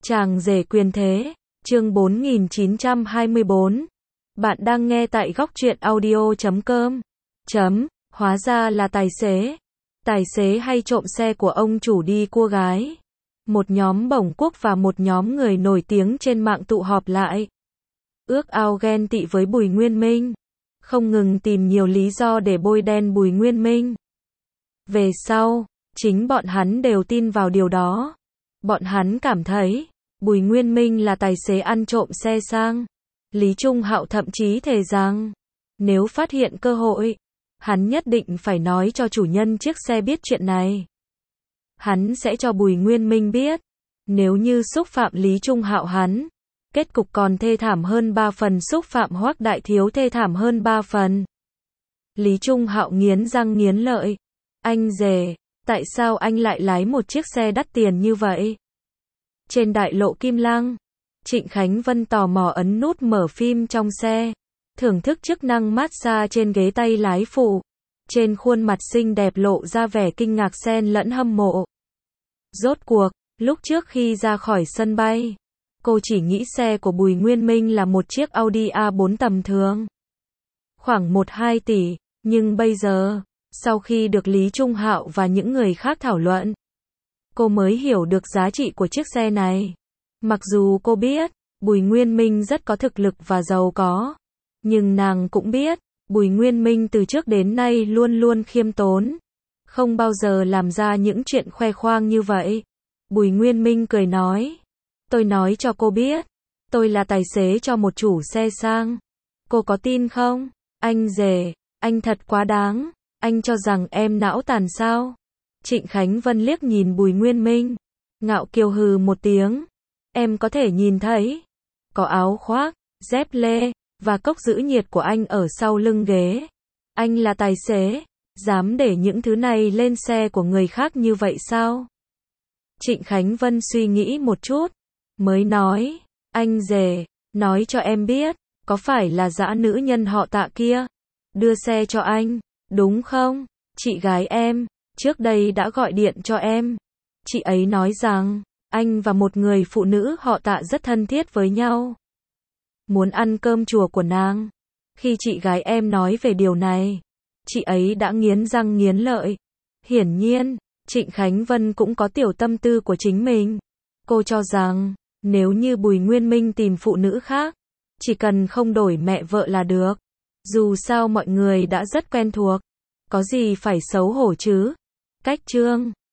Chàng rể quyền thế, chương 4924. Bạn đang nghe tại góc truyện audio.com. Hóa ra là tài xế. Tài xế hay trộm xe của ông chủ đi cua gái. Một nhóm bổng quốc và một nhóm người nổi tiếng trên mạng tụ họp lại. Ước ao ghen tị với Bùi Nguyên Minh. Không ngừng tìm nhiều lý do để bôi đen Bùi Nguyên Minh. Về sau, chính bọn hắn đều tin vào điều đó. Bọn hắn cảm thấy Bùi Nguyên Minh là tài xế ăn trộm xe sang. Lý Trung Hạo thậm chí thề rằng, nếu phát hiện cơ hội, hắn nhất định phải nói cho chủ nhân chiếc xe biết chuyện này. Hắn sẽ cho Bùi Nguyên Minh biết, nếu như xúc phạm Lý Trung Hạo hắn, kết cục còn thê thảm hơn 3 phần, xúc phạm Hoắc Đại Thiếu thê thảm hơn 3 phần. Lý Trung Hạo nghiến răng nghiến lợi. Anh rể, tại sao anh lại lái một chiếc xe đắt tiền như vậy? Trên đại lộ Kim Lăng, Trịnh Khánh Vân tò mò ấn nút mở phim trong xe, thưởng thức chức năng massage trên ghế tay lái phụ. Trên khuôn mặt xinh đẹp lộ ra vẻ kinh ngạc xen lẫn hâm mộ. Rốt cuộc, lúc trước khi ra khỏi sân bay, cô chỉ nghĩ xe của Bùi Nguyên Minh là một chiếc Audi A4 tầm thường, khoảng 1-2 tỷ, nhưng bây giờ, sau khi được Lý Trung Hạo và những người khác thảo luận, cô mới hiểu được giá trị của chiếc xe này. Mặc dù cô biết, Bùi Nguyên Minh rất có thực lực và giàu có, nhưng nàng cũng biết, Bùi Nguyên Minh từ trước đến nay luôn luôn khiêm tốn, không bao giờ làm ra những chuyện khoe khoang như vậy. Bùi Nguyên Minh cười nói, tôi nói cho cô biết, tôi là tài xế cho một chủ xe sang. Cô có tin không? Anh rể, anh thật quá đáng, anh cho rằng em não tàn sao? Trịnh Khánh Vân liếc nhìn Bùi Nguyên Minh, ngạo kiều hừ một tiếng. Em có thể nhìn thấy, có áo khoác, dép lê, và cốc giữ nhiệt của anh ở sau lưng ghế. Anh là tài xế, dám để những thứ này lên xe của người khác như vậy sao? Trịnh Khánh Vân suy nghĩ một chút, mới nói, anh rể, nói cho em biết, có phải là dã nữ nhân họ Tạ kia đưa xe cho anh, đúng không? Chị gái em, trước đây đã gọi điện cho em. Chị ấy nói rằng, anh và một người phụ nữ họ Tạ rất thân thiết với nhau, muốn ăn cơm chùa của nàng. Khi chị gái em nói về điều này, chị ấy đã nghiến răng nghiến lợi. Hiển nhiên, Trịnh Khánh Vân cũng có tiểu tâm tư của chính mình. Cô cho rằng, nếu như Bùi Nguyên Minh tìm phụ nữ khác, chỉ cần không đổi mẹ vợ là được. Dù sao mọi người đã rất quen thuộc, có gì phải xấu hổ chứ. Cách chương